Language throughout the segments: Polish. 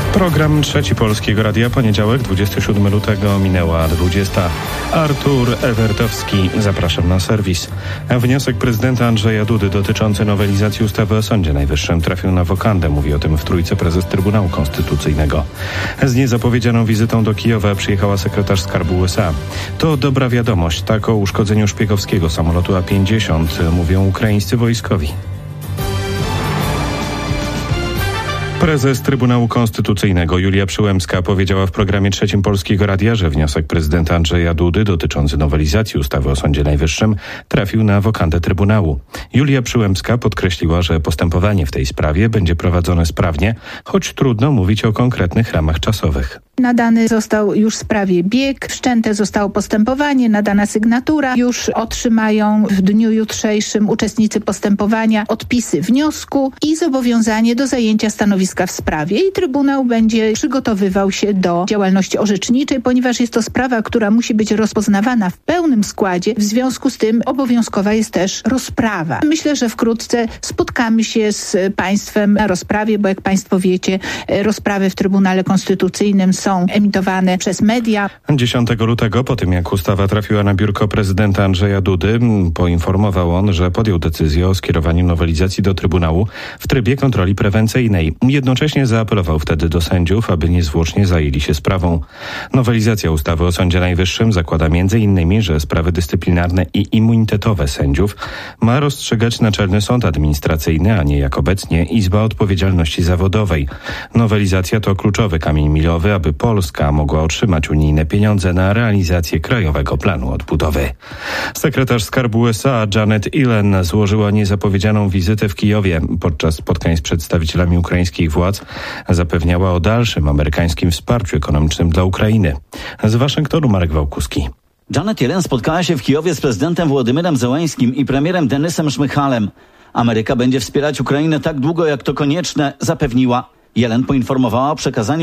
Program Trzeci Polskiego Radia, poniedziałek, 27 lutego, minęła 20. Artur Ewertowski, zapraszam na serwis. Wniosek prezydenta Andrzeja Dudy dotyczący nowelizacji ustawy o Sądzie Najwyższym trafił na wokandę, mówi o tym w Trójce prezes Trybunału Konstytucyjnego. Z niezapowiedzianą wizytą do Kijowa przyjechała sekretarz Skarbu USA. To dobra wiadomość, tak o uszkodzeniu szpiegowskiego samolotu A-50 mówią ukraińscy wojskowi. Prezes Trybunału Konstytucyjnego Julia Przyłębska powiedziała w programie Trzecim Polskiego Radia, że wniosek prezydenta Andrzeja Dudy dotyczący nowelizacji ustawy o Sądzie Najwyższym trafił na wokandę Trybunału. Julia Przyłębska podkreśliła, że postępowanie w tej sprawie będzie prowadzone sprawnie, choć trudno mówić o konkretnych ramach czasowych. Nadany został już sprawie bieg, wszczęte zostało postępowanie, nadana sygnatura. Już otrzymają w dniu jutrzejszym uczestnicy postępowania odpisy wniosku i zobowiązanie do zajęcia stanowiska w sprawie. I Trybunał będzie przygotowywał się do działalności orzeczniczej, ponieważ jest to sprawa, która musi być rozpoznawana w pełnym składzie. W związku z tym obowiązkowa jest też rozprawa. Myślę, że wkrótce spotkamy się z państwem na rozprawie, bo jak państwo wiecie, rozprawy w Trybunale Konstytucyjnym są emitowane przez media. 10 lutego, po tym jak ustawa trafiła na biurko prezydenta Andrzeja Dudy, poinformował on, że podjął decyzję o skierowaniu nowelizacji do Trybunału w trybie kontroli prewencyjnej. Jednocześnie zaapelował wtedy do sędziów, aby niezwłocznie zajęli się sprawą. Nowelizacja ustawy o Sądzie Najwyższym zakłada m.in., że sprawy dyscyplinarne i immunitetowe sędziów ma rozstrzygać Naczelny Sąd Administracyjny, a nie jak obecnie Izba Odpowiedzialności Zawodowej. Nowelizacja to kluczowy kamień milowy, aby Polska mogła otrzymać unijne pieniądze na realizację Krajowego Planu Odbudowy. Sekretarz Skarbu USA Janet Yellen złożyła niezapowiedzianą wizytę w Kijowie. Podczas spotkań z przedstawicielami ukraińskich władz zapewniała o dalszym amerykańskim wsparciu ekonomicznym dla Ukrainy. Z Waszyngtonu Marek Wałkuski. Janet Yellen spotkała się w Kijowie z prezydentem Włodymyrem Zełeńskim i premierem Denysem Szmychalem. Ameryka będzie wspierać Ukrainę tak długo, jak to konieczne, zapewniła. Yellen poinformowała o przekazaniu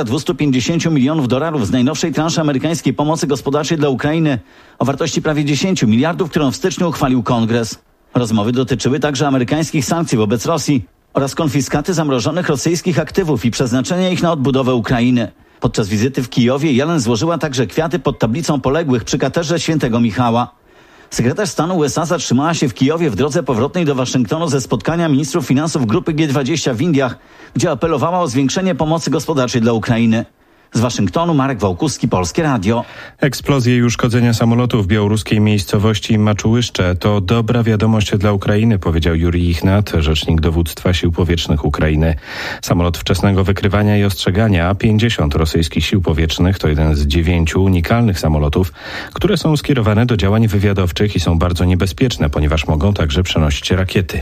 $1,250 milionów z najnowszej transzy amerykańskiej pomocy gospodarczej dla Ukrainy o wartości prawie 10 miliardów, którą w styczniu uchwalił Kongres. Rozmowy dotyczyły także amerykańskich sankcji wobec Rosji oraz konfiskaty zamrożonych rosyjskich aktywów i przeznaczenia ich na odbudowę Ukrainy. Podczas wizyty w Kijowie Yellen złożyła także kwiaty pod tablicą poległych przy katedrze Świętego Michała. Sekretarz stanu USA zatrzymała się w Kijowie w drodze powrotnej do Waszyngtonu ze spotkania ministrów finansów grupy G20 w Indiach, gdzie apelowała o zwiększenie pomocy gospodarczej dla Ukrainy. Z Waszyngtonu Marek Wałkuski, Polskie Radio. Eksplozje i uszkodzenia samolotu w białoruskiej miejscowości Maczułyszcze to dobra wiadomość dla Ukrainy, powiedział Jurij Ichnat, rzecznik dowództwa sił powietrznych Ukrainy. Samolot wczesnego wykrywania i ostrzegania A-50 rosyjskich sił powietrznych to jeden z 9 unikalnych samolotów, które są skierowane do działań wywiadowczych i są bardzo niebezpieczne, ponieważ mogą także przenosić rakiety.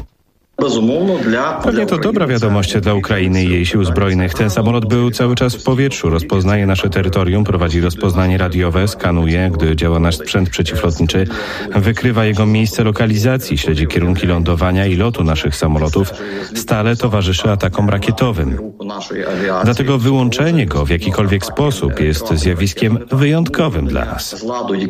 Pewnie to dobra wiadomość dla Ukrainy i jej sił zbrojnych. Ten samolot był cały czas w powietrzu, rozpoznaje nasze terytorium, prowadzi rozpoznanie radiowe, skanuje, gdy działa nasz sprzęt przeciwlotniczy, wykrywa jego miejsce lokalizacji, śledzi kierunki lądowania i lotu naszych samolotów, stale towarzyszy atakom rakietowym. Dlatego wyłączenie go w jakikolwiek sposób jest zjawiskiem wyjątkowym dla nas.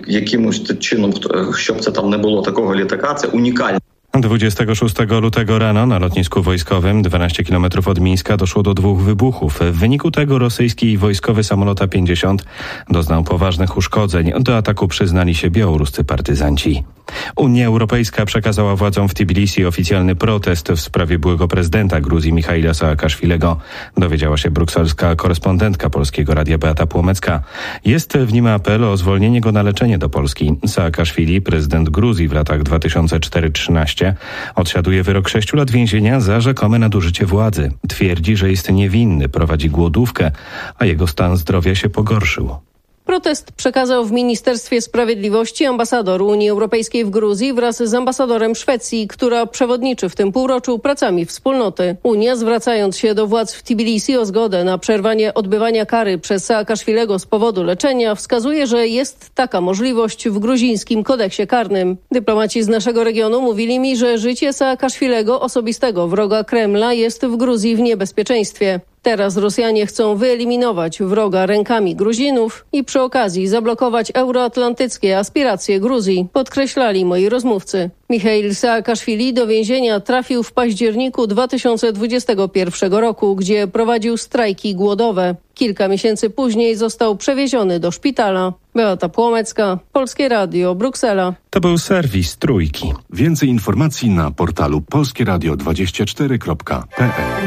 26 lutego rano na lotnisku wojskowym 12 km od Mińska doszło do 2 wybuchów. W wyniku tego rosyjski wojskowy samolot A-50 doznał poważnych uszkodzeń. Do ataku przyznali się białoruscy partyzanci. Unia Europejska przekazała władzom w Tbilisi oficjalny protest w sprawie byłego prezydenta Gruzji Michaila Saakaszwilego. Dowiedziała się brukselska korespondentka Polskiego Radia Beata Płomecka. Jest w nim apel o zwolnienie go na leczenie do Polski. Saakaszwili, prezydent Gruzji w latach 2004-2013, odsiaduje wyrok 6 lat więzienia za rzekome nadużycie władzy. Twierdzi, że jest niewinny, prowadzi głodówkę, a jego stan zdrowia się pogorszył. Protest przekazał w Ministerstwie Sprawiedliwości ambasador Unii Europejskiej w Gruzji wraz z ambasadorem Szwecji, która przewodniczy w tym półroczu pracami wspólnoty. Unia, zwracając się do władz w Tbilisi o zgodę na przerwanie odbywania kary przez Saakaszwilego z powodu leczenia, wskazuje, że jest taka możliwość w gruzińskim kodeksie karnym. Dyplomaci z naszego regionu mówili mi, że życie Saakaszwilego, osobistego wroga Kremla, jest w Gruzji w niebezpieczeństwie. Teraz Rosjanie chcą wyeliminować wroga rękami Gruzinów i przy okazji zablokować euroatlantyckie aspiracje Gruzji, podkreślali moi rozmówcy. Michail Saakaszwili do więzienia trafił w październiku 2021 roku, gdzie prowadził strajki głodowe. Kilka miesięcy później został przewieziony do szpitala. Beata Płomecka, Polskie Radio, Bruksela. To był serwis Trójki. Więcej informacji na portalu polskieradio24.pl.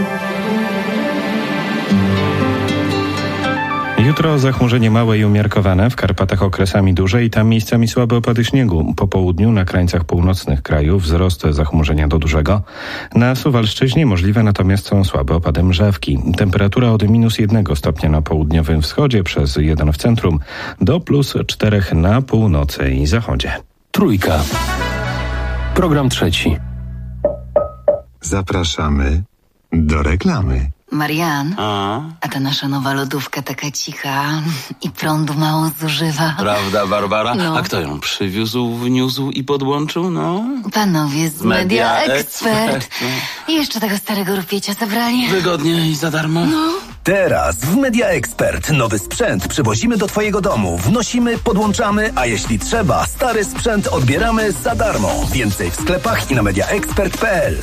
Jutro zachmurzenie małe i umiarkowane, w Karpatach okresami duże i tam miejscami słabe opady śniegu. Po południu na krańcach północnych kraju wzrost zachmurzenia do dużego. Na Suwalszczyźnie możliwe natomiast są słabe opady mrzawki. Temperatura od -1 stopnia na południowym wschodzie przez 1 w centrum do +4 na północy i zachodzie. Trójka. Program trzeci. Zapraszamy do reklamy. Marian, a ta nasza nowa lodówka taka cicha i prądu mało zużywa. Prawda, Barbara? No. A kto ją przywiózł, wniósł i podłączył, no? Panowie z Media Expert. I jeszcze tego starego rupiecia zabrali. Wygodnie i za darmo? No. Teraz w Media Expert nowy sprzęt przywozimy do twojego domu, wnosimy, podłączamy, a jeśli trzeba, stary sprzęt odbieramy za darmo. Więcej w sklepach i na mediaexpert.pl.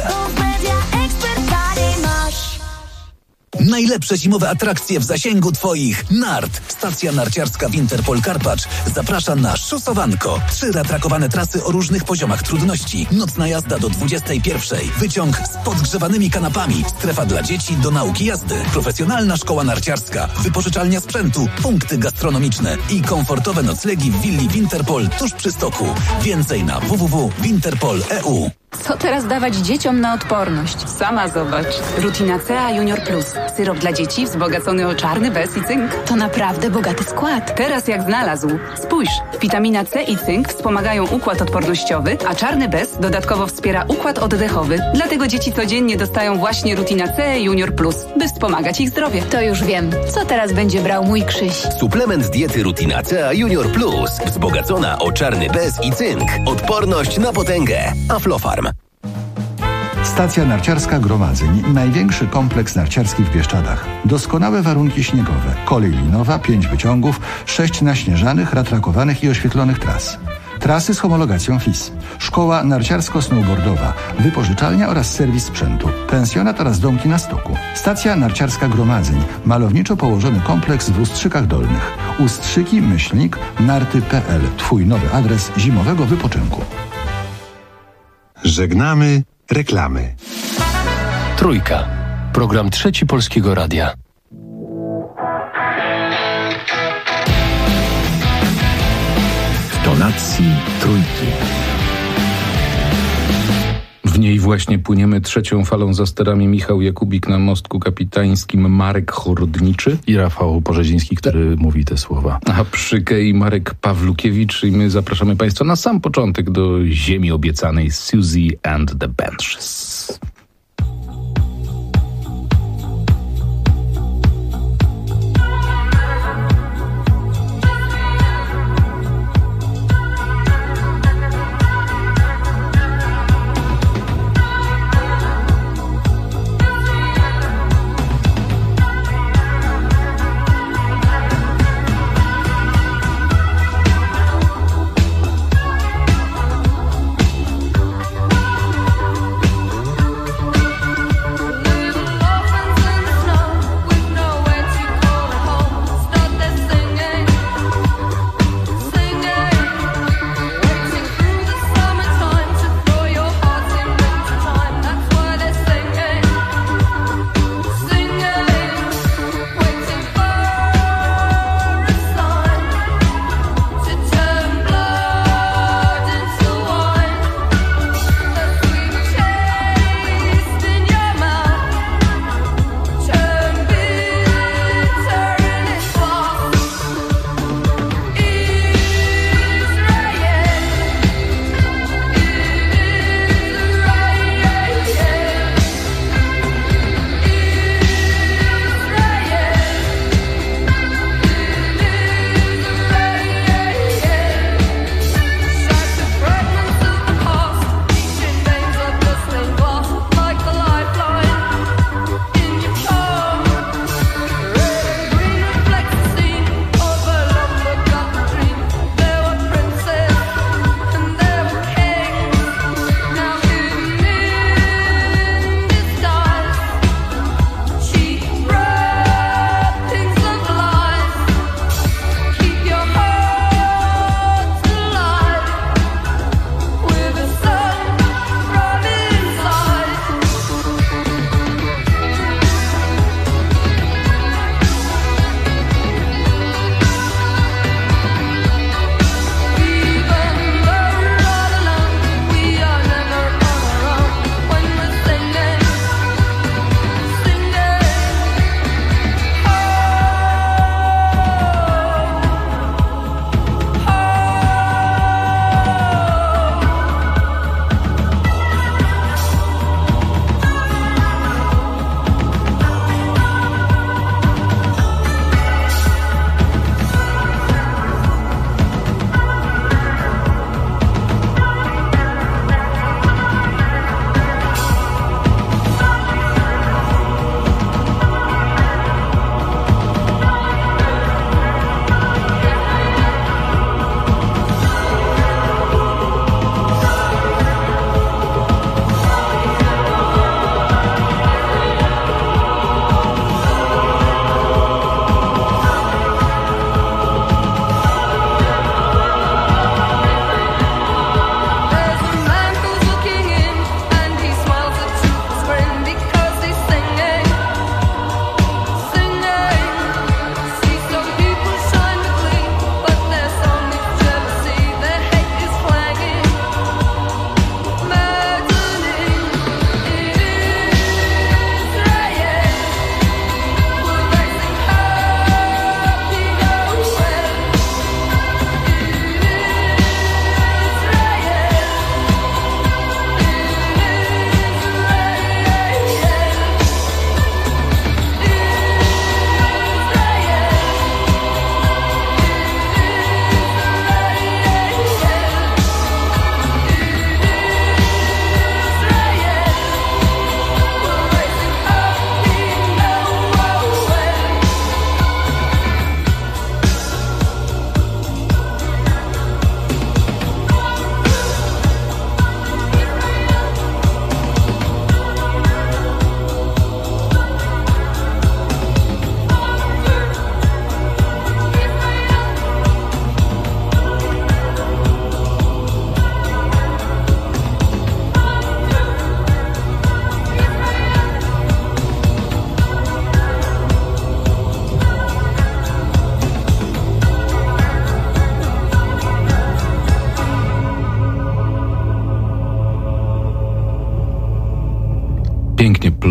Najlepsze zimowe atrakcje w zasięgu twoich nart. Stacja narciarska Winterpol Karpacz zaprasza na szosowanko. 3 ratrakowane trasy o różnych poziomach trudności. Nocna jazda do 21. Wyciąg z podgrzewanymi kanapami. Strefa dla dzieci do nauki jazdy. Profesjonalna szkoła narciarska. Wypożyczalnia sprzętu. Punkty gastronomiczne i komfortowe noclegi w willi Winterpol tuż przy stoku. Więcej na www.winterpol.eu. Co teraz dawać dzieciom na odporność? Sama zobacz. Rutina C Junior Plus. Syrop dla dzieci wzbogacony o czarny bez i cynk. To naprawdę bogaty skład. Teraz jak znalazł. Spójrz, witamina C i cynk wspomagają układ odpornościowy, a czarny bez dodatkowo wspiera układ oddechowy. Dlatego dzieci codziennie dostają właśnie Rutina C Junior Plus, by wspomagać ich zdrowie. To już wiem. Co teraz będzie brał mój Krzyś? Suplement diety Rutina C Junior Plus. Wzbogacona o czarny bez i cynk. Odporność na potęgę. Aflofarm. Stacja narciarska Gromadzeń. Największy kompleks narciarski w Bieszczadach. Doskonałe warunki śniegowe. Kolej linowa, 5 wyciągów, 6 naśnieżanych, ratrakowanych i oświetlonych tras. Trasy z homologacją FIS. Szkoła narciarsko-snowboardowa. Wypożyczalnia oraz serwis sprzętu. Pensjonat oraz domki na stoku. Stacja narciarska Gromadzeń. Malowniczo położony kompleks w Ustrzykach Dolnych. Ustrzyki-narty.pl. Twój nowy adres zimowego wypoczynku. Żegnamy reklamy. Trójka. Program trzeci Polskiego Radia. W tonacji Trójki. W niej właśnie płyniemy trzecią falą za sterami Michał Jakubik na mostku kapitańskim, Marek Chordniczy I Rafał Porzeziński, który mówi te słowa. a przy kei Marek Pawlukiewicz i my zapraszamy Państwa na sam początek do ziemi obiecanej Susie and the Banshees.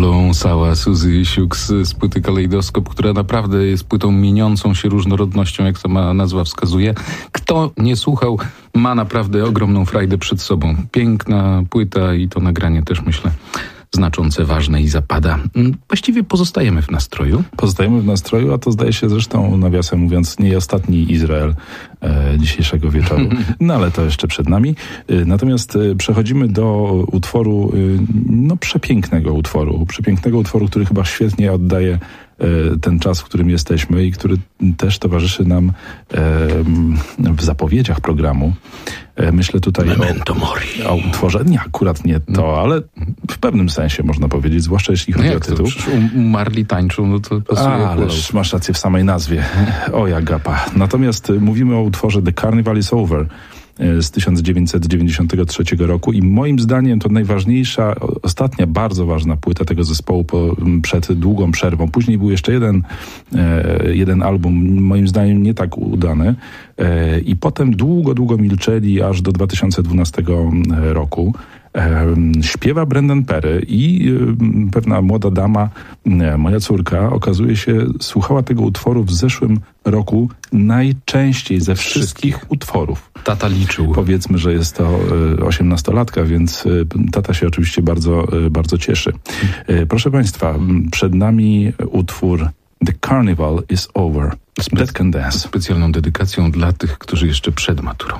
Koląsała Suzy Siux z płyty Kalejdoskop, która naprawdę jest płytą mieniącą się różnorodnością, jak sama nazwa wskazuje. Kto nie słuchał, ma naprawdę ogromną frajdę przed sobą. Piękna płyta i to nagranie też, myślę, znaczące, ważne i zapada. Właściwie pozostajemy w nastroju. Pozostajemy w nastroju, a to zdaje się zresztą, nawiasem mówiąc, nie ostatni Izrael dzisiejszego wieczoru. No ale to jeszcze przed nami. Natomiast przechodzimy do utworu, przepięknego utworu, który chyba świetnie oddaje ten czas, w którym jesteśmy i który też towarzyszy nam w zapowiedziach programu. Myślę tutaj o utworze, nie akurat nie to, ale w pewnym sensie można powiedzieć, zwłaszcza jeśli chodzi o tytuł. Umarli tańczą, no to pasuje. Ależ masz rację w samej nazwie. O jagapa. Natomiast mówimy o utworze The Carnival is Over z 1993 roku i moim zdaniem to najważniejsza, ostatnia bardzo ważna płyta tego zespołu przed długą przerwą. Później był jeszcze jeden album, moim zdaniem nie tak udany i potem długo milczeli aż do 2012 roku. Śpiewa Brendan Perry i pewna młoda dama, moja córka, okazuje się, słuchała tego utworu w zeszłym roku najczęściej ze wszystkich utworów. Tata liczył. Powiedzmy, że jest to 18-latka, więc tata się oczywiście bardzo, bardzo cieszy. Proszę Państwa, przed nami utwór The Carnival is Over. That Can Dance. Specjalną dedykacją dla tych, którzy jeszcze przed maturą.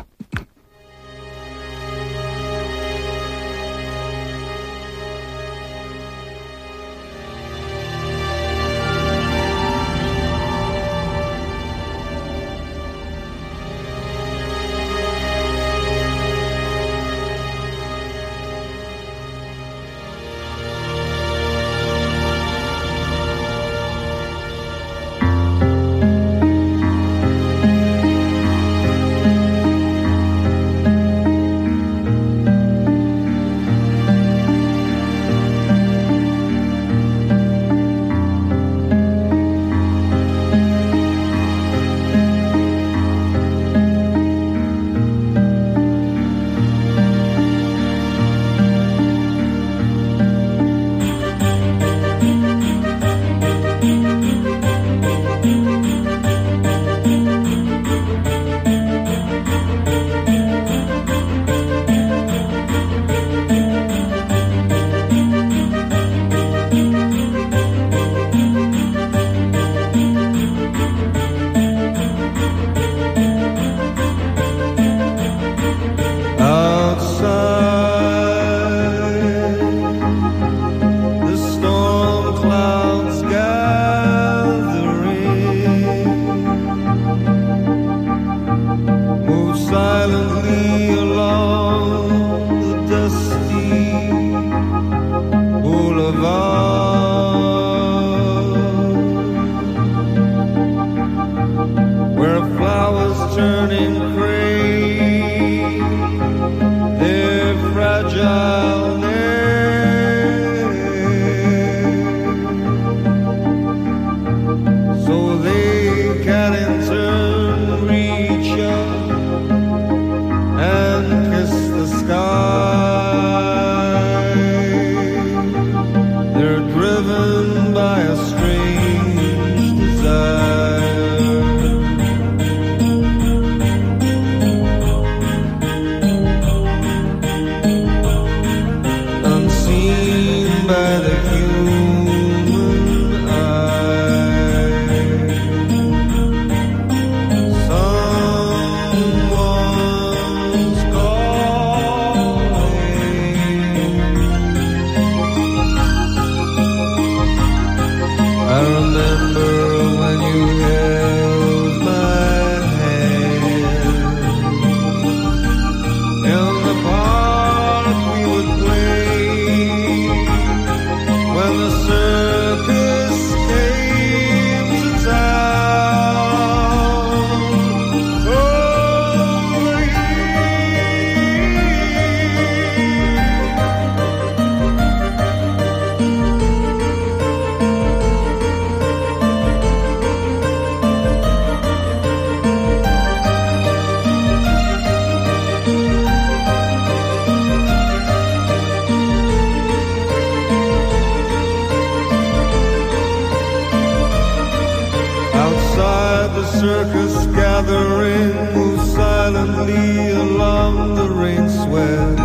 the circus gathering moves silently along the rain-swept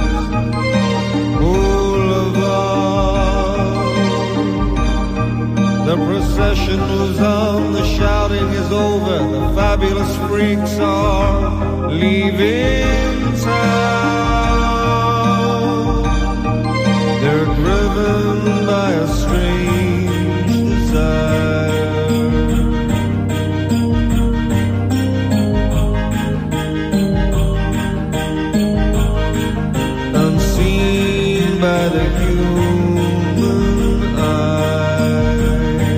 boulevard. The procession moves on, the shouting is over, the fabulous freaks are leaving town. They're driven by a strange desire. Unseen by the human eye,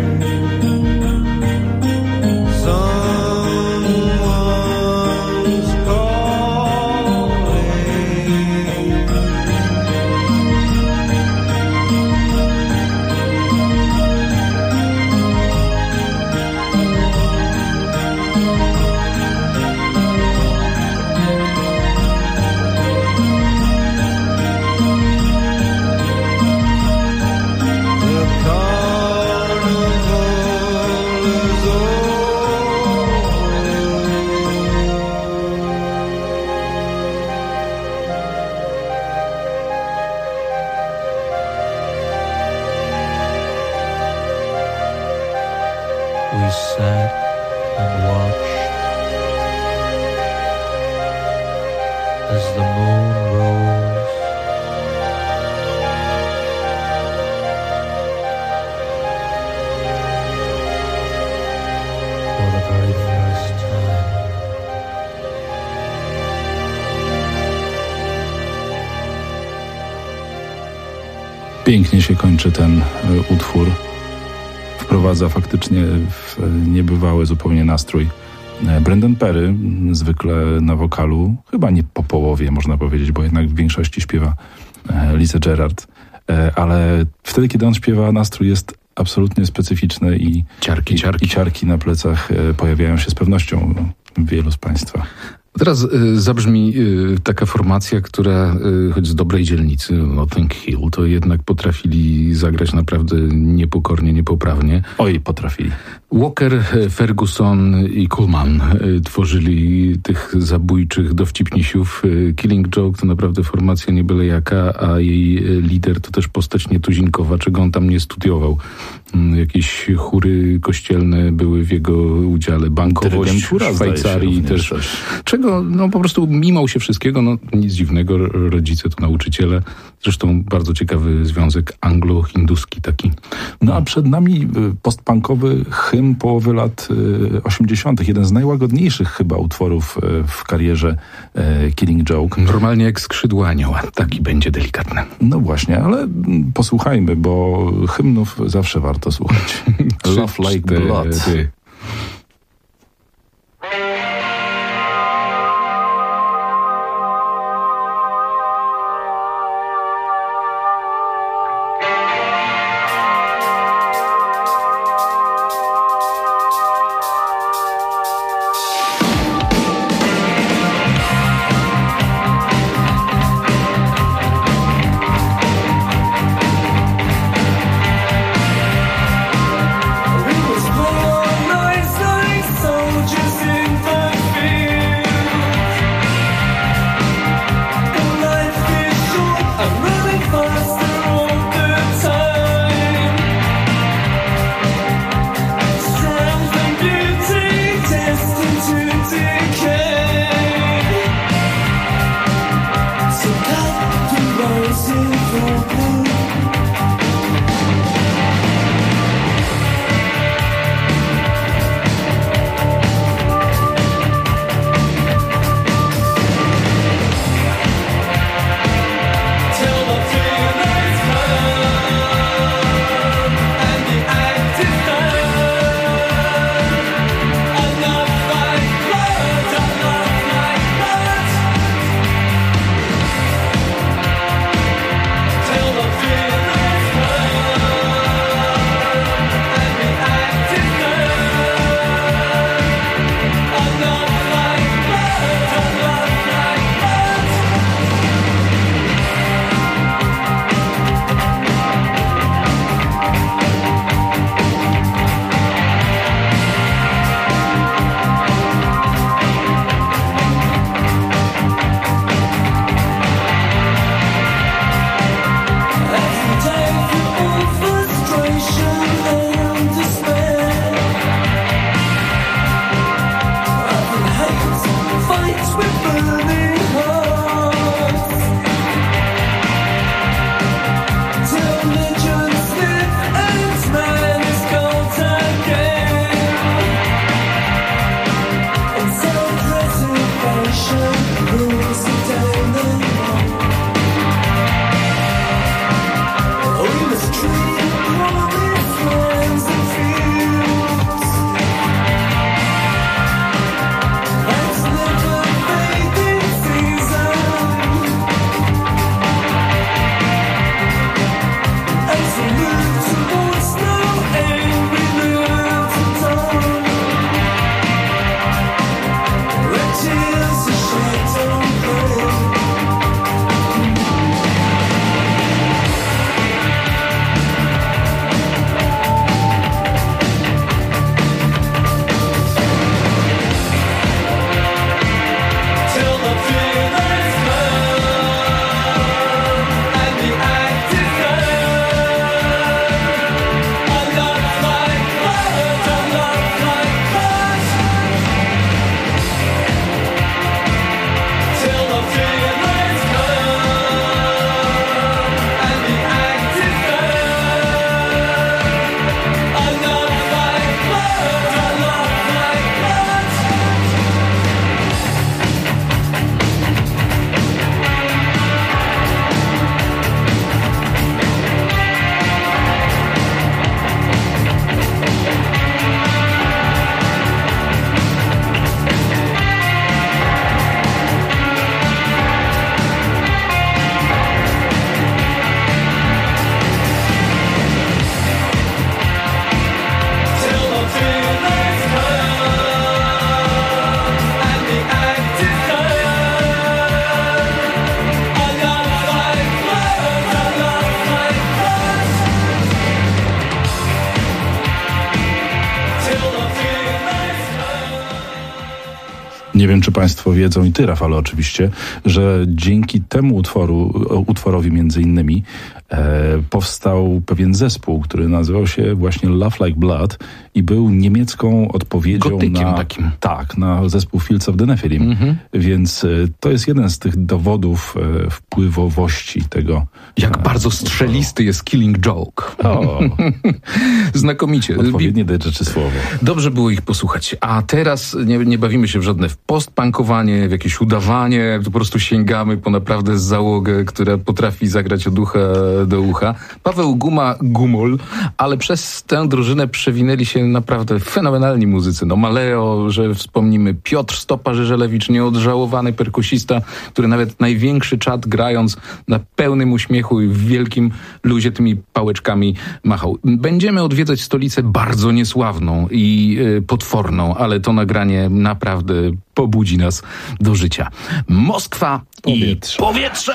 someone's calling. We sat and watched as the moon rose. For the very first time. Pięknie się kończy ten utwór. Wprowadza faktycznie w niebywały zupełnie nastrój. Brendan Perry, zwykle na wokalu, chyba nie po połowie można powiedzieć, bo jednak w większości śpiewa Lisa Gerrard, ale wtedy, kiedy on śpiewa, nastrój jest absolutnie specyficzny i ciarki na plecach pojawiają się z pewnością wielu z Państwa. Teraz zabrzmi taka formacja, która choć z dobrej dzielnicy, Notting Hill, to jednak potrafili zagrać naprawdę niepokornie, niepoprawnie. Oj, potrafili. Walker, Ferguson i Coleman tworzyli tych zabójczych dowcipnisiów. Killing Joke to naprawdę formacja nie byle jaka, a jej lider to też postać nietuzinkowa, czego on tam nie studiował. Jakieś chóry kościelne były w jego udziale, bankowość w Szwajcarii też. Czego, no po prostu mimał się wszystkiego, no nic dziwnego, rodzice to nauczyciele. Zresztą bardzo ciekawy związek anglo-hinduski taki. No a przed nami postpunkowy hymn połowy lat 80. Jeden z najłagodniejszych chyba utworów w karierze Killing Joke. Normalnie jak skrzydła anioła, taki będzie delikatny. No właśnie, ale posłuchajmy, bo hymnów zawsze warto słuchać. Love Like Blood. We was born Nie wiem, czy państwo wiedzą, i ty, Rafale, oczywiście, że dzięki temu utworowi między innymi powstał pewien zespół, który nazywał się właśnie Love Like Blood i był niemiecką odpowiedzią na zespół Fields of the Nephilim. Więc to jest jeden z tych dowodów wpływowości tego. Jak bardzo strzelisty jest Killing Joke. Znakomicie. Odpowiednie do rzeczy słowo. Dobrze było ich posłuchać. A teraz nie bawimy się w żadne postpunkowanie, w jakieś udawanie. Po prostu sięgamy po naprawdę załogę, która potrafi zagrać od ucha do ucha. Paweł Gumol, ale przez tę drużynę przewinęli się naprawdę fenomenalni muzycy. No Maleo, że wspomnimy, Piotr Stopa-Żyżelewicz, nieodżałowany perkusista, który nawet największy czad grając na pełnym uśmiechu i w wielkim luzie tymi pałeczkami machał. Będziemy odwiedzać stolicę bardzo niesławną i potworną, ale to nagranie naprawdę pobudzi nas do życia. Moskwa i powietrze!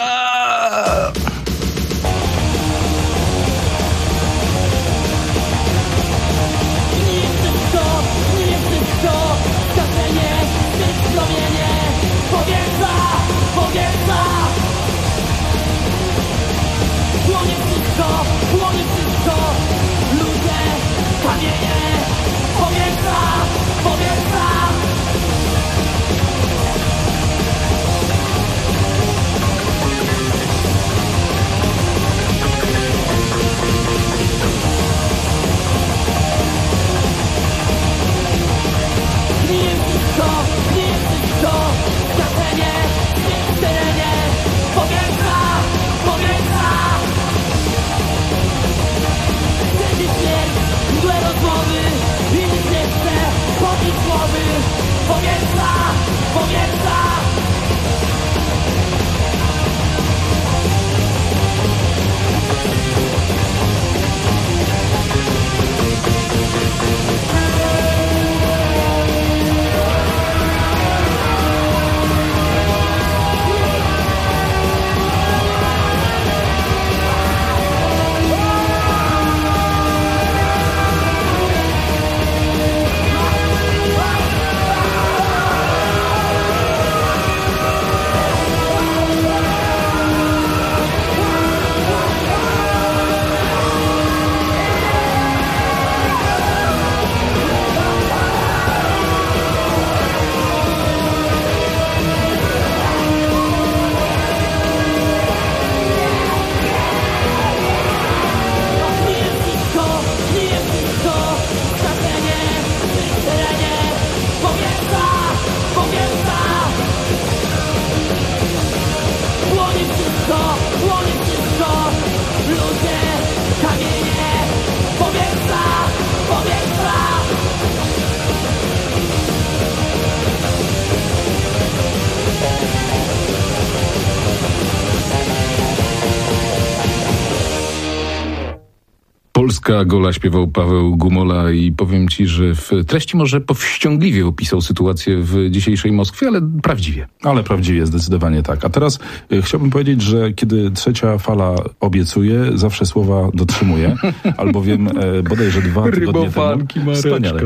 Polska Gola śpiewał Paweł Gumola i powiem ci, że w treści może powściągliwie opisał sytuację w dzisiejszej Moskwie, ale prawdziwie. Ale prawdziwie, zdecydowanie tak. A teraz chciałbym powiedzieć, że kiedy trzecia fala obiecuje, zawsze słowa dotrzymuje, albowiem bodajże 2 tygodnie temu wspaniale.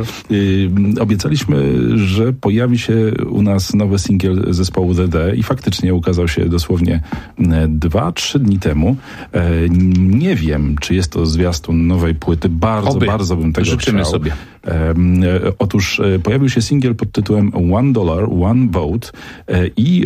Obiecaliśmy, że pojawi się u nas nowy singiel zespołu DD i faktycznie ukazał się dosłownie 2-3 dni temu. Nie wiem, czy jest to zwiastun nowej płyty. Bardzo bym tego życzymy chciał. sobie. Otóż pojawił się singiel pod tytułem $1, One Vote i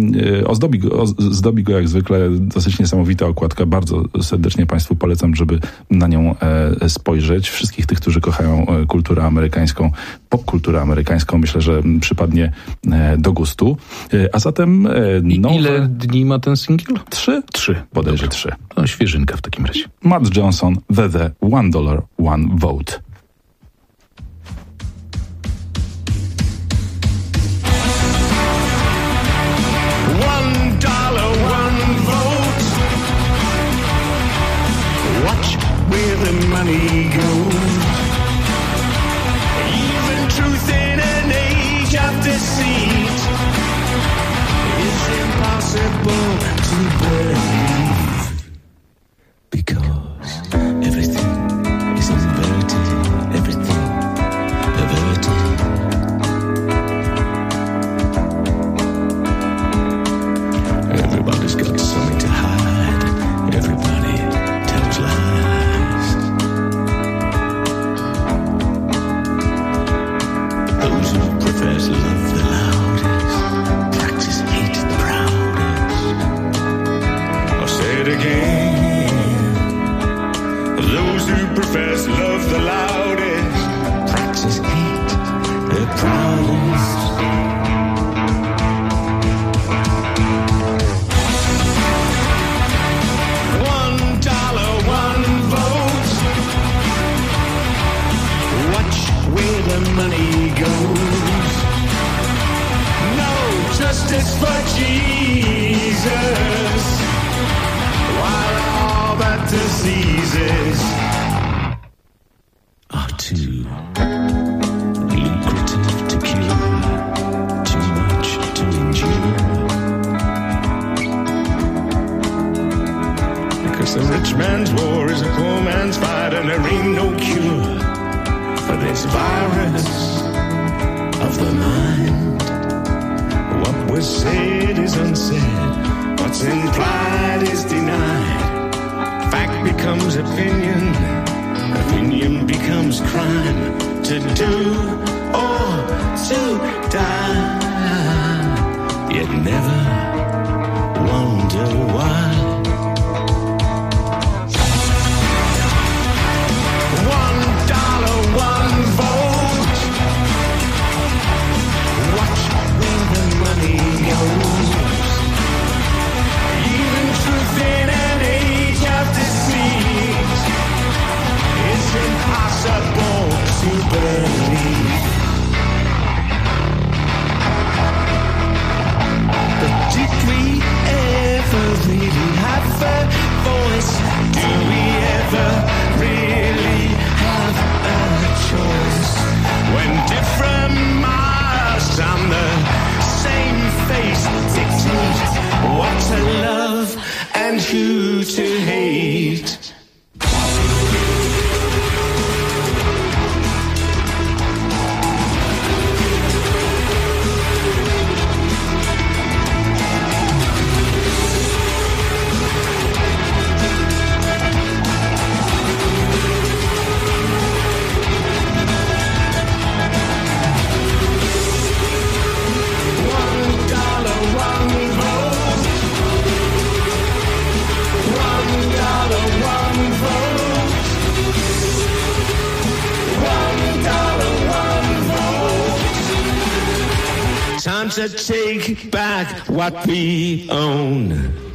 zdobi go jak zwykle dosyć niesamowita okładka. Bardzo serdecznie Państwu polecam, żeby na nią spojrzeć. Wszystkich tych, którzy kochają kulturę amerykańską, popkulturę amerykańską, myślę, że przypadnie do gustu. A zatem ile dni ma ten singiel? 3? 3. Bodajże 3. No, świeżynka w takim razie. Matt Johnson, The $1, One Vote. Money goes. Even truth in an age of deceit is impossible to believe, because everything is in verity. super-professors love the loudest, practice hate the proudest. I'll say it again. Those who profess love the loudest, practice hate the proudest. Money goes. No justice for Jesus, while all that diseases are too lucrative to cure, too much to endure. Because the rich man's war is a poor man's fight, and there ain't no cure for this virus of the mind. What was said is unsaid, what's implied is denied. Fact becomes opinion, opinion becomes crime. To do or to die, yet never wonder why. One vote. Watch where the money goes. Even truth in an age of deceit, it's impossible to believe. But did we ever really have a voice? Do we ever really have a choice? When different masks on the same face dictate what to love and who to hate. Time to take back what we own.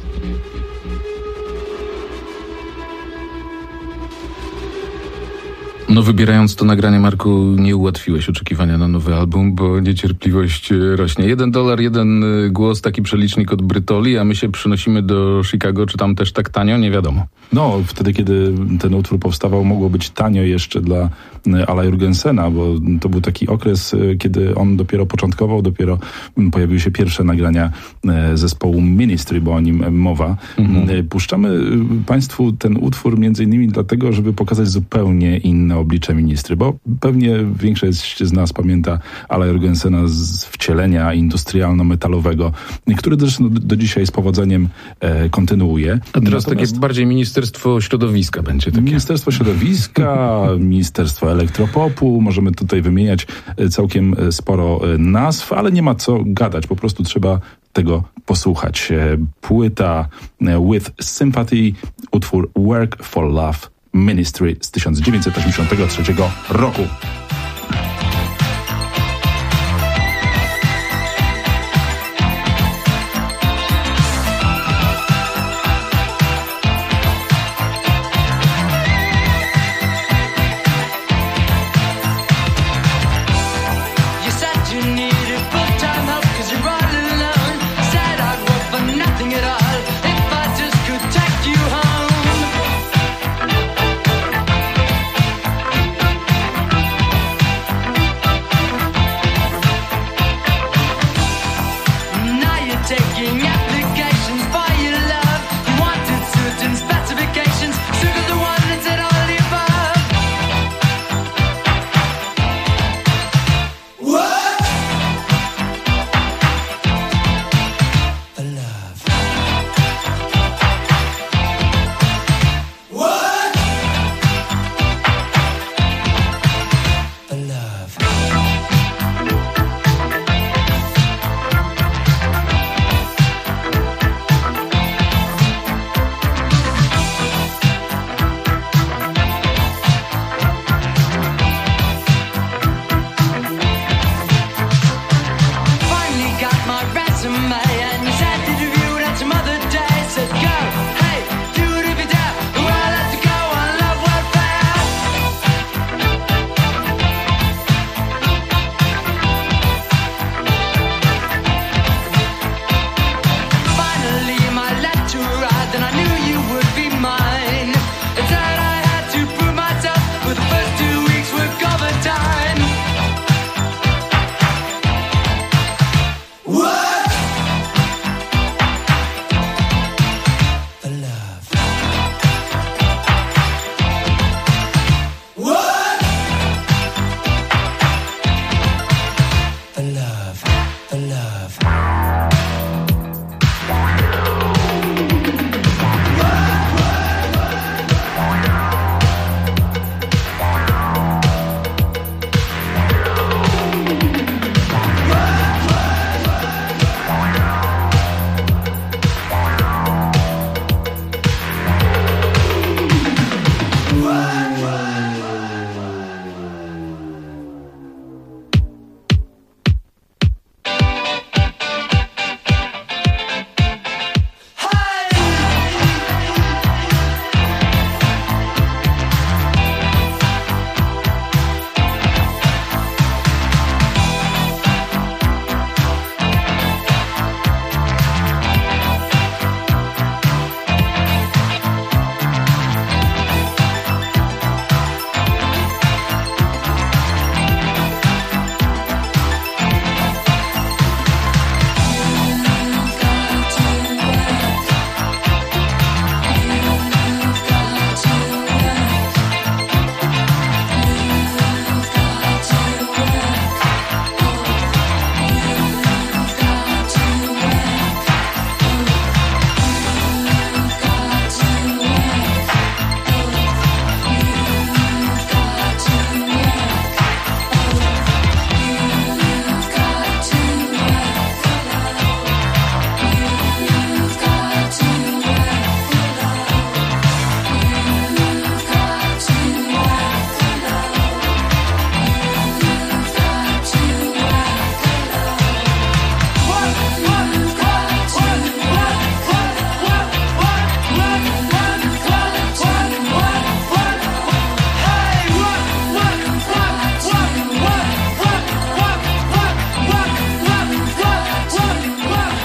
No wybierając to nagranie, Marku, nie ułatwiłeś oczekiwania na nowy album, bo niecierpliwość rośnie. $1, 1 głos, taki przelicznik od Brytoli, a my się przynosimy do Chicago, czy tam też tak tanio? Nie wiadomo. No, wtedy, kiedy ten utwór powstawał, mogło być tanio jeszcze dla Ala Jurgensena, bo to był taki okres, kiedy on dopiero początkował, dopiero pojawiły się pierwsze nagrania zespołu Ministry, bo o nim mowa. Puszczamy Państwu ten utwór między innymi dlatego, żeby pokazać zupełnie inne oblicze Ministry, bo pewnie większość z nas pamięta Ala Jurgensena z wcielenia industrialno-metalowego, który zresztą do dzisiaj z powodzeniem kontynuuje. A teraz takie bardziej Ministerstwo Środowiska będzie takie. Ministerstwo Środowiska, Ministerstwo Elektropopu, możemy tutaj wymieniać całkiem sporo nazw, ale nie ma co gadać, po prostu trzeba tego posłuchać. Płyta With Sympathy, utwór Work for Love, Ministry z 1983 roku.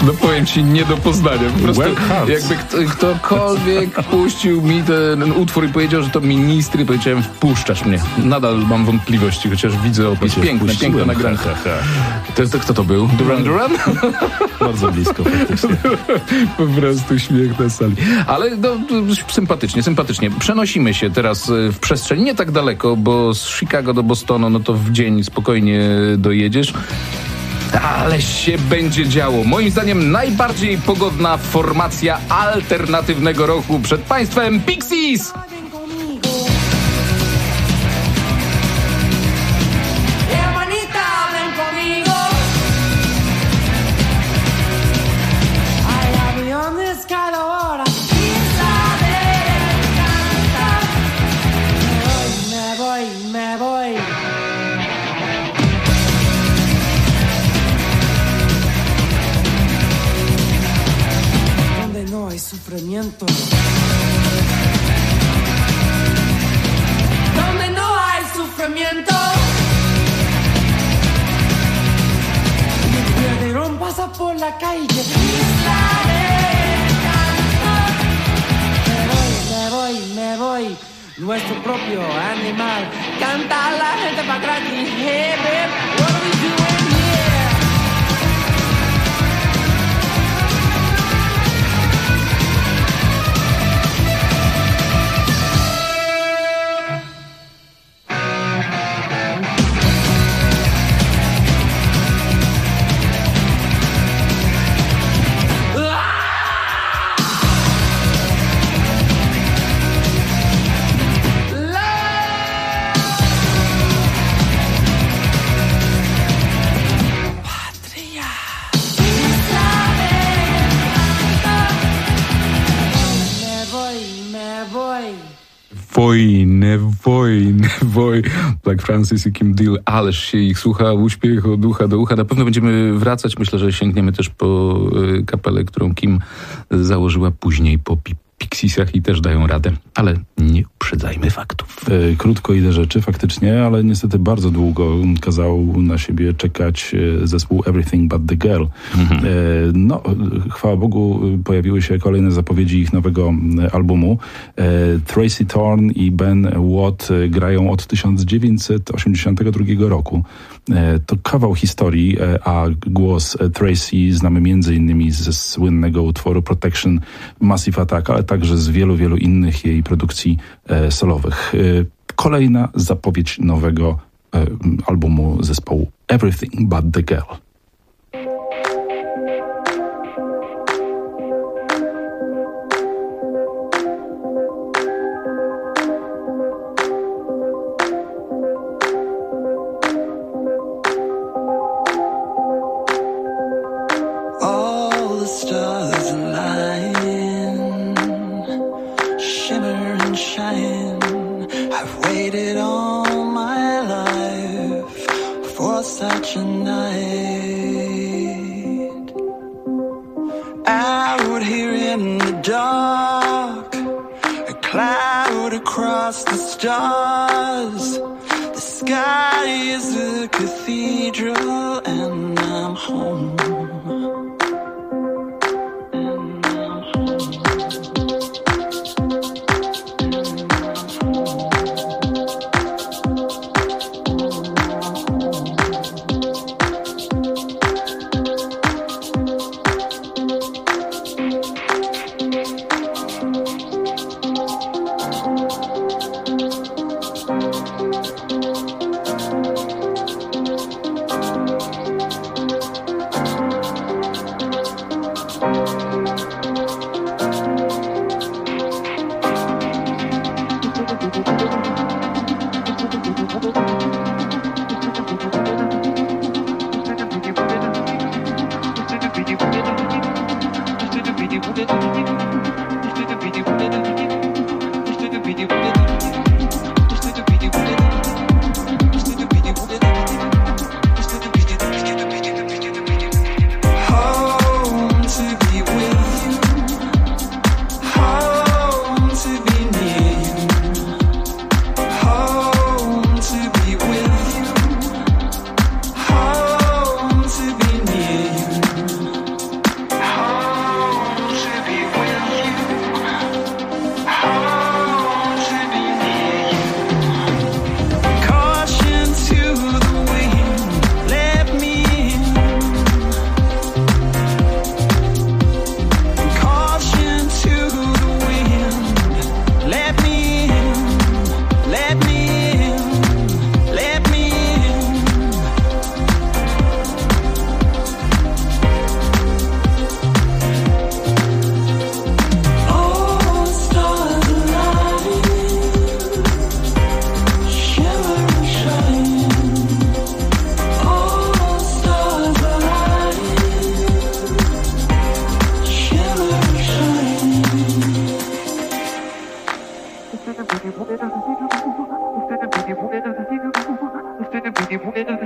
No powiem ci, nie do poznania. Po prostu jakby ktokolwiek puścił mi ten utwór i powiedział, że to Ministry, powiedziałem, wpuszczasz mnie. Nadal mam wątpliwości, chociaż widzę opis. Piękne nagranie. To kto to był? Duran? Bardzo blisko faktycznie. Po prostu śmiech na sali. Ale no, sympatycznie. Przenosimy się teraz w przestrzeń nie tak daleko, bo z Chicago do Bostonu, no to w dzień spokojnie dojedziesz. Ale się będzie działo. Moim zdaniem najbardziej pogodna formacja alternatywnego roku przed państwem Pixies! Sufrimiento. Donde no hay sufrimiento. Mi piedrón pasa por la calle. Isla del canto. Me voy. Nuestro propio animal. Canta la gente pa' atrás y hey, babe, what are we doing here? Wojny. Black Francis i Kim Deal, ależ się ich słucha, uśmiech od ucha do ucha. Na pewno będziemy wracać. Myślę, że sięgniemy też po kapelę, którą Kim założyła później po Pixiesach i też dają radę. Ale nie uprzedzajmy faktów. Krótko idę rzeczy faktycznie, ale niestety bardzo długo kazał na siebie czekać zespół Everything But The Girl. No, chwała Bogu, pojawiły się kolejne zapowiedzi ich nowego albumu. Tracy Thorn i Ben Watt grają od 1982 roku. To kawał historii, a głos Tracy znamy m.in. ze słynnego utworu Protection, Massive Attack, ale także z wielu innych jej produkcji solowych. Kolejna zapowiedź nowego albumu zespołu Everything But The Girl. Such a night out here in the dark, a cloud across the stars. The sky is a cathedral and I'm home.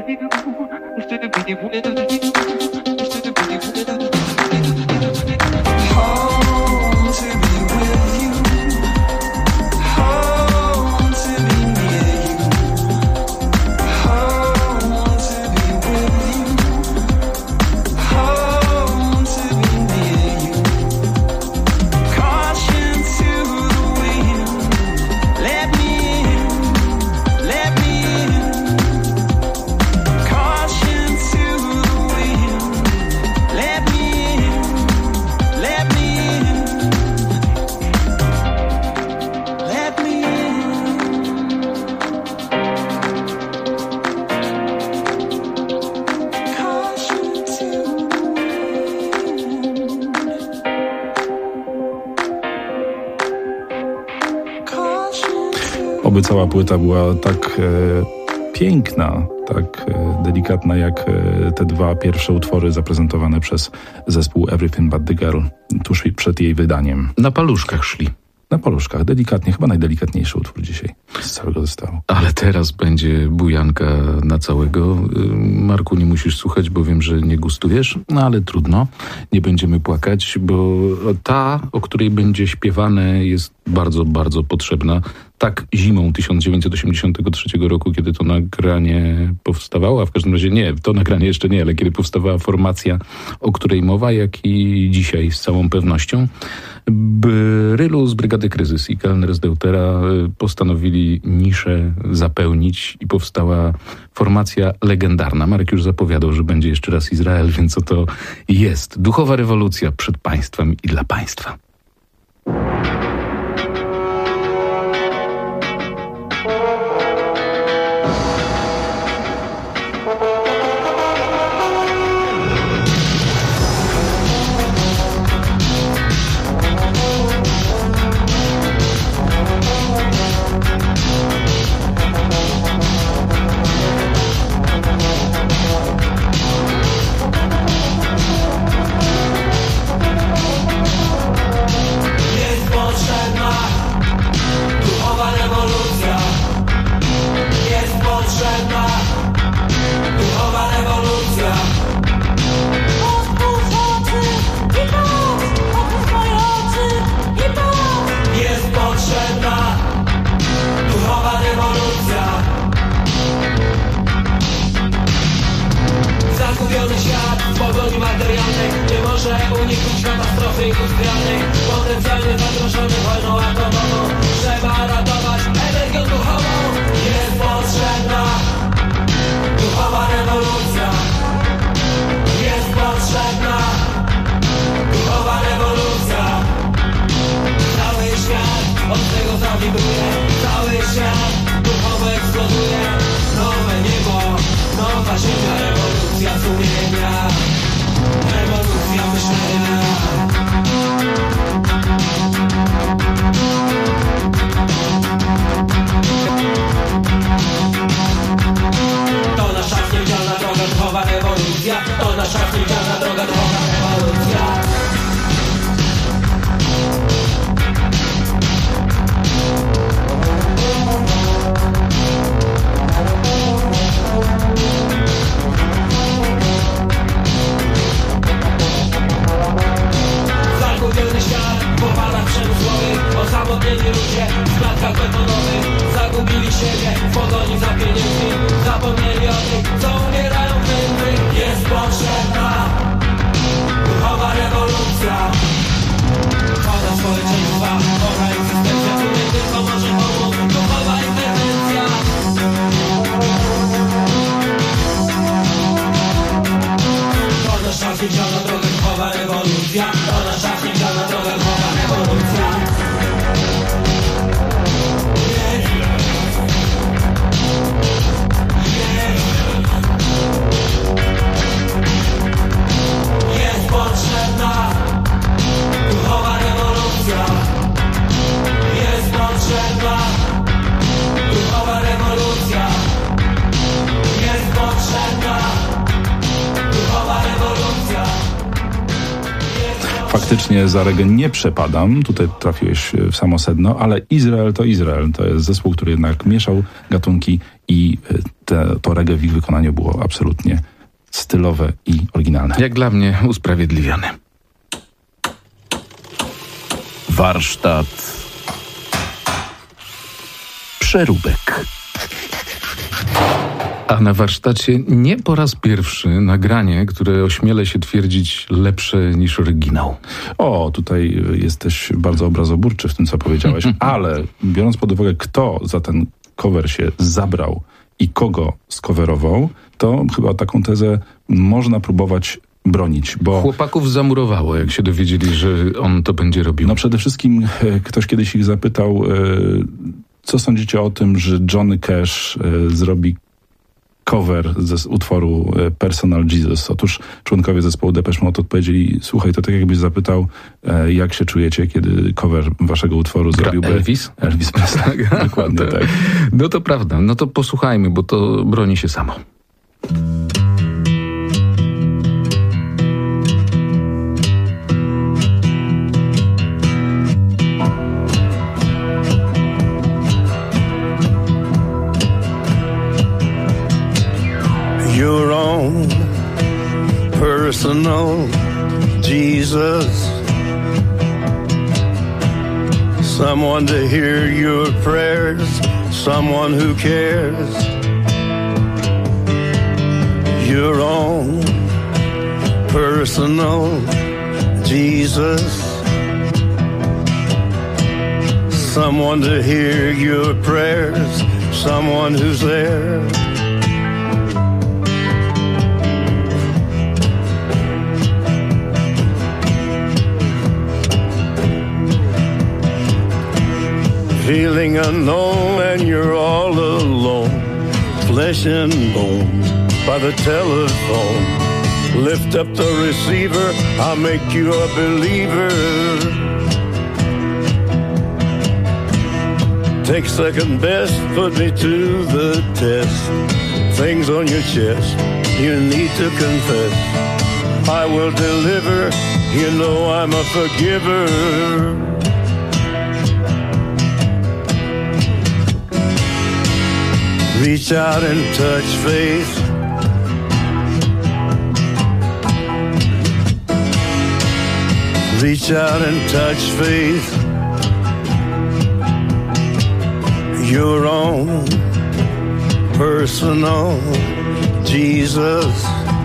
Oby cała płyta była tak piękna, tak delikatna jak te dwa pierwsze utwory zaprezentowane przez zespół Everything But The Girl tuż przed jej wydaniem. Na paluszkach szli. Na paluszkach, delikatnie, chyba najdelikatniejszy utwór dzisiaj z całego zestawu. Ale teraz będzie bujanka na całego. Marku, nie musisz słuchać, bo wiem, że nie gustujesz, no ale trudno, nie będziemy płakać, bo ta, o której będzie śpiewane, jest bardzo, bardzo potrzebna. Tak zimą 1983 roku, kiedy to nagranie powstawało, a w każdym razie nie, to nagranie jeszcze nie, ale kiedy powstawała formacja, o której mowa, jak i dzisiaj z całą pewnością, Brylu z Brygady Kryzys i Kellner z Deutera postanowili niszę zapełnić i powstała formacja legendarna. Marek już zapowiadał, że będzie jeszcze raz Izrael, więc oto jest duchowa rewolucja przed państwem i dla państwa. Faktycznie za reggae nie przepadam, tutaj trafiłeś w samo sedno, ale Izrael to jest zespół, który jednak mieszał gatunki i to reggae w ich wykonaniu było absolutnie stylowe i oryginalne. Jak dla mnie usprawiedliwione. Warsztat przeróbek. A na warsztacie nie po raz pierwszy nagranie, które ośmielę się twierdzić lepsze niż oryginał. O, tutaj jesteś bardzo obrazoburczy w tym, co powiedziałeś, ale biorąc pod uwagę, kto za ten cover się zabrał i kogo skowerował, to chyba taką tezę można próbować bronić, bo... Chłopaków zamurowało, jak się dowiedzieli, że on to będzie robił. No przede wszystkim ktoś kiedyś ich zapytał, co sądzicie o tym, że Johnny Cash zrobi cover z utworu Personal Jesus. Otóż członkowie zespołu Depeche Mode odpowiedzieli, słuchaj, to tak jakbyś zapytał, jak się czujecie, kiedy cover waszego utworu zrobiłby Elvis? Elvis Presley. Dokładnie tak. No to prawda, no to posłuchajmy, bo to broni się samo. Your own personal Jesus, someone to hear your prayers, someone who cares. Your own personal Jesus, someone to hear your prayers, someone who's there. Feeling unknown and you're all alone, flesh and bone by the telephone. Lift up the receiver, I'll make you a believer. Take second best, put me to the test. Things on your chest, you need to confess. I will deliver, you know I'm a forgiver. Reach out and touch faith. Reach out and touch faith. Your own personal Jesus.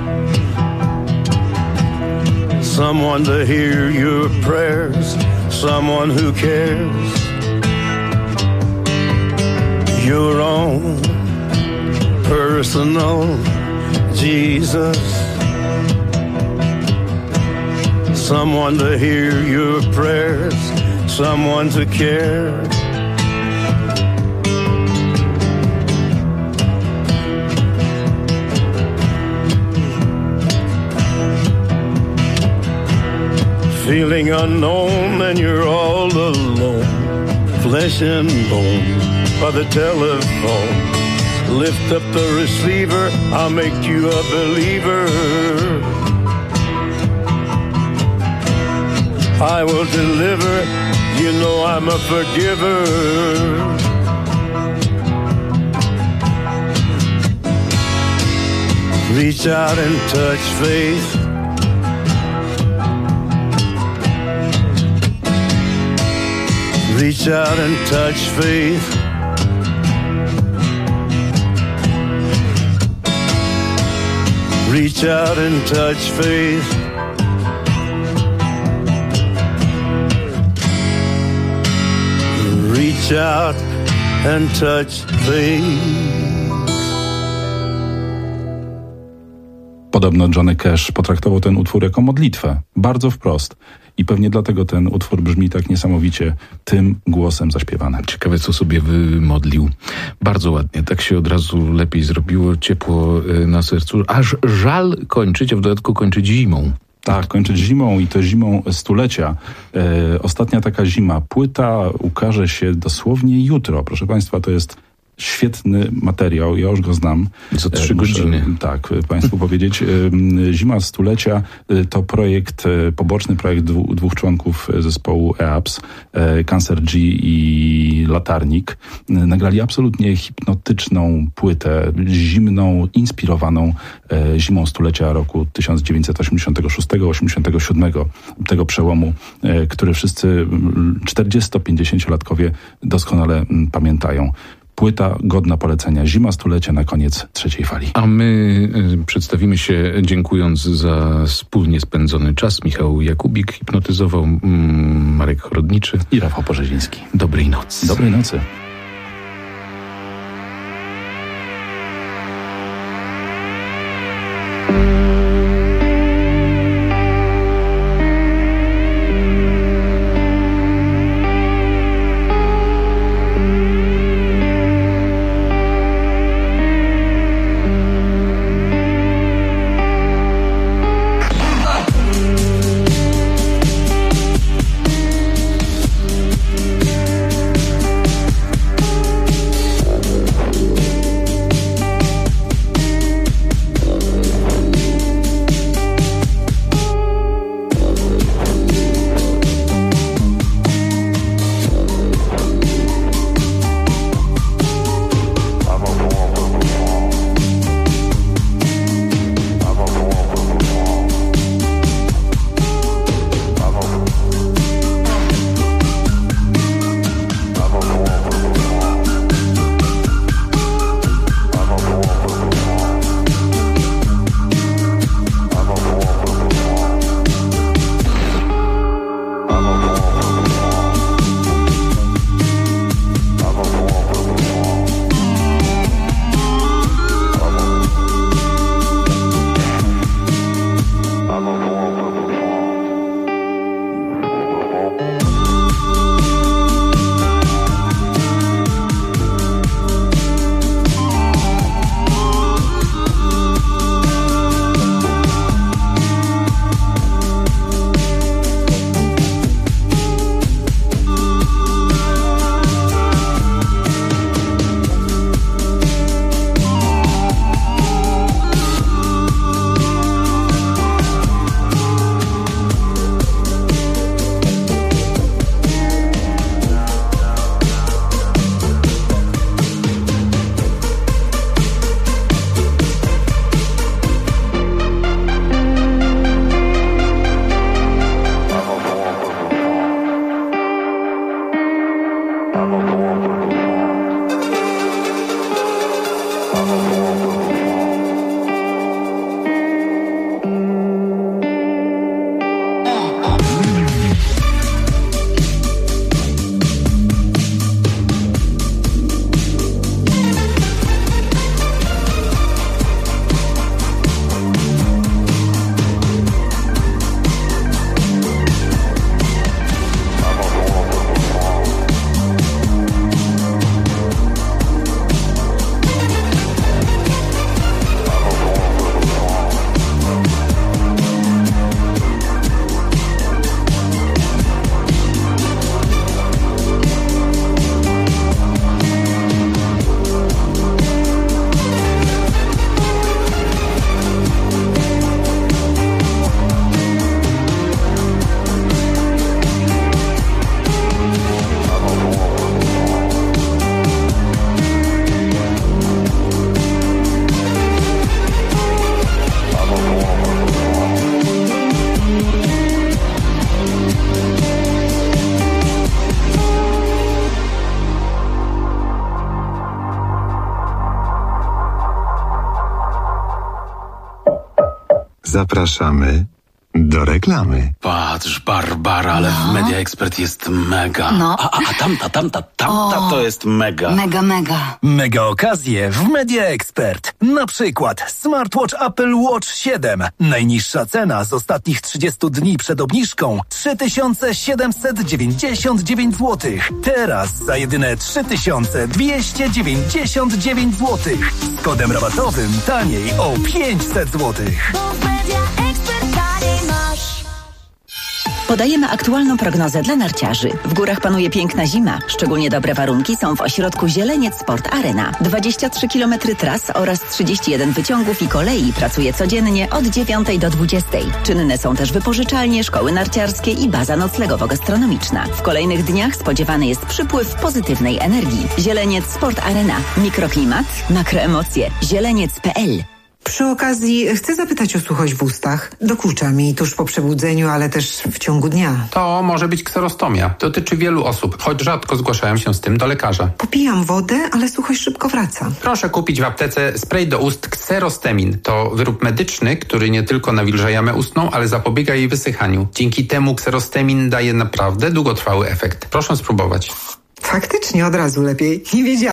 Someone to hear your prayers, someone who cares. Your own personal Jesus, someone to hear your prayers, someone to care. Feeling unknown and you're all alone, flesh and bone by the telephone. Lift up the receiver, I'll make you a believer. I will deliver, you know I'm a forgiver. Reach out and touch faith. Reach out and touch faith. Reach out and touch faith. Reach out and touch faith. Podobno Johnny Cash potraktował ten utwór jako modlitwę. Bardzo wprost. I pewnie dlatego ten utwór brzmi tak niesamowicie tym głosem zaśpiewanym. Ciekawe, co sobie wymodlił. Bardzo ładnie. Tak się od razu lepiej zrobiło. Ciepło na sercu. Aż żal kończyć, a w dodatku kończyć zimą. Tak, kończyć zimą i to zimą stulecia. Ostatnia taka zima. Płyta ukaże się dosłownie jutro. Proszę Państwa, to jest świetny materiał, ja już go znam. Za 3 godziny. Tak, Państwu powiedzieć. Zima Stulecia to projekt, poboczny projekt dwóch członków zespołu EAPS, Cancer G i Latarnik. Nagrali absolutnie hipnotyczną płytę, zimną, inspirowaną zimą stulecia roku 1986-87, tego przełomu, który wszyscy 40-50-latkowie doskonale pamiętają. Płyta godna polecenia. Zima stulecia na koniec trzeciej fali. A my przedstawimy się dziękując za wspólnie spędzony czas. Michał Jakubik hipnotyzował, Marek Chrodniczy i Rafał Porzeziński. Dobrej nocy. Dobrej nocy. Zapraszamy do reklamy. Patrz, Barbara, ale w Media Expert jest mega. No. A tamta to jest mega. Mega. Mega okazje w Media Expert. Na przykład smartwatch Apple Watch 7. Najniższa cena z ostatnich 30 dni przed obniżką 3799 zł. Teraz za jedyne 3299 zł. Z kodem rabatowym taniej o 500 zł. Podajemy aktualną prognozę dla narciarzy. W górach panuje piękna zima. Szczególnie dobre warunki są w ośrodku Zieleniec Sport Arena. 23 km tras oraz 31 wyciągów i kolei pracuje codziennie od 9 do 20. Czynne są też wypożyczalnie, szkoły narciarskie i baza noclegowo-gastronomiczna. W kolejnych dniach spodziewany jest przypływ pozytywnej energii. Zieleniec Sport Arena. Mikroklimat, makroemocje. Zieleniec.pl. Przy okazji chcę zapytać o suchość w ustach. Dokucza mi tuż po przebudzeniu, ale też w ciągu dnia. To może być kserostomia. Dotyczy wielu osób, choć rzadko zgłaszają się z tym do lekarza. Popijam wodę, ale suchość szybko wraca. Proszę kupić w aptece spray do ust Kserostemin. To wyrób medyczny, który nie tylko nawilża jamę ustną, ale zapobiega jej wysychaniu. Dzięki temu Kserostemin daje naprawdę długotrwały efekt. Proszę spróbować. Faktycznie od razu lepiej. Nie wiedziałam.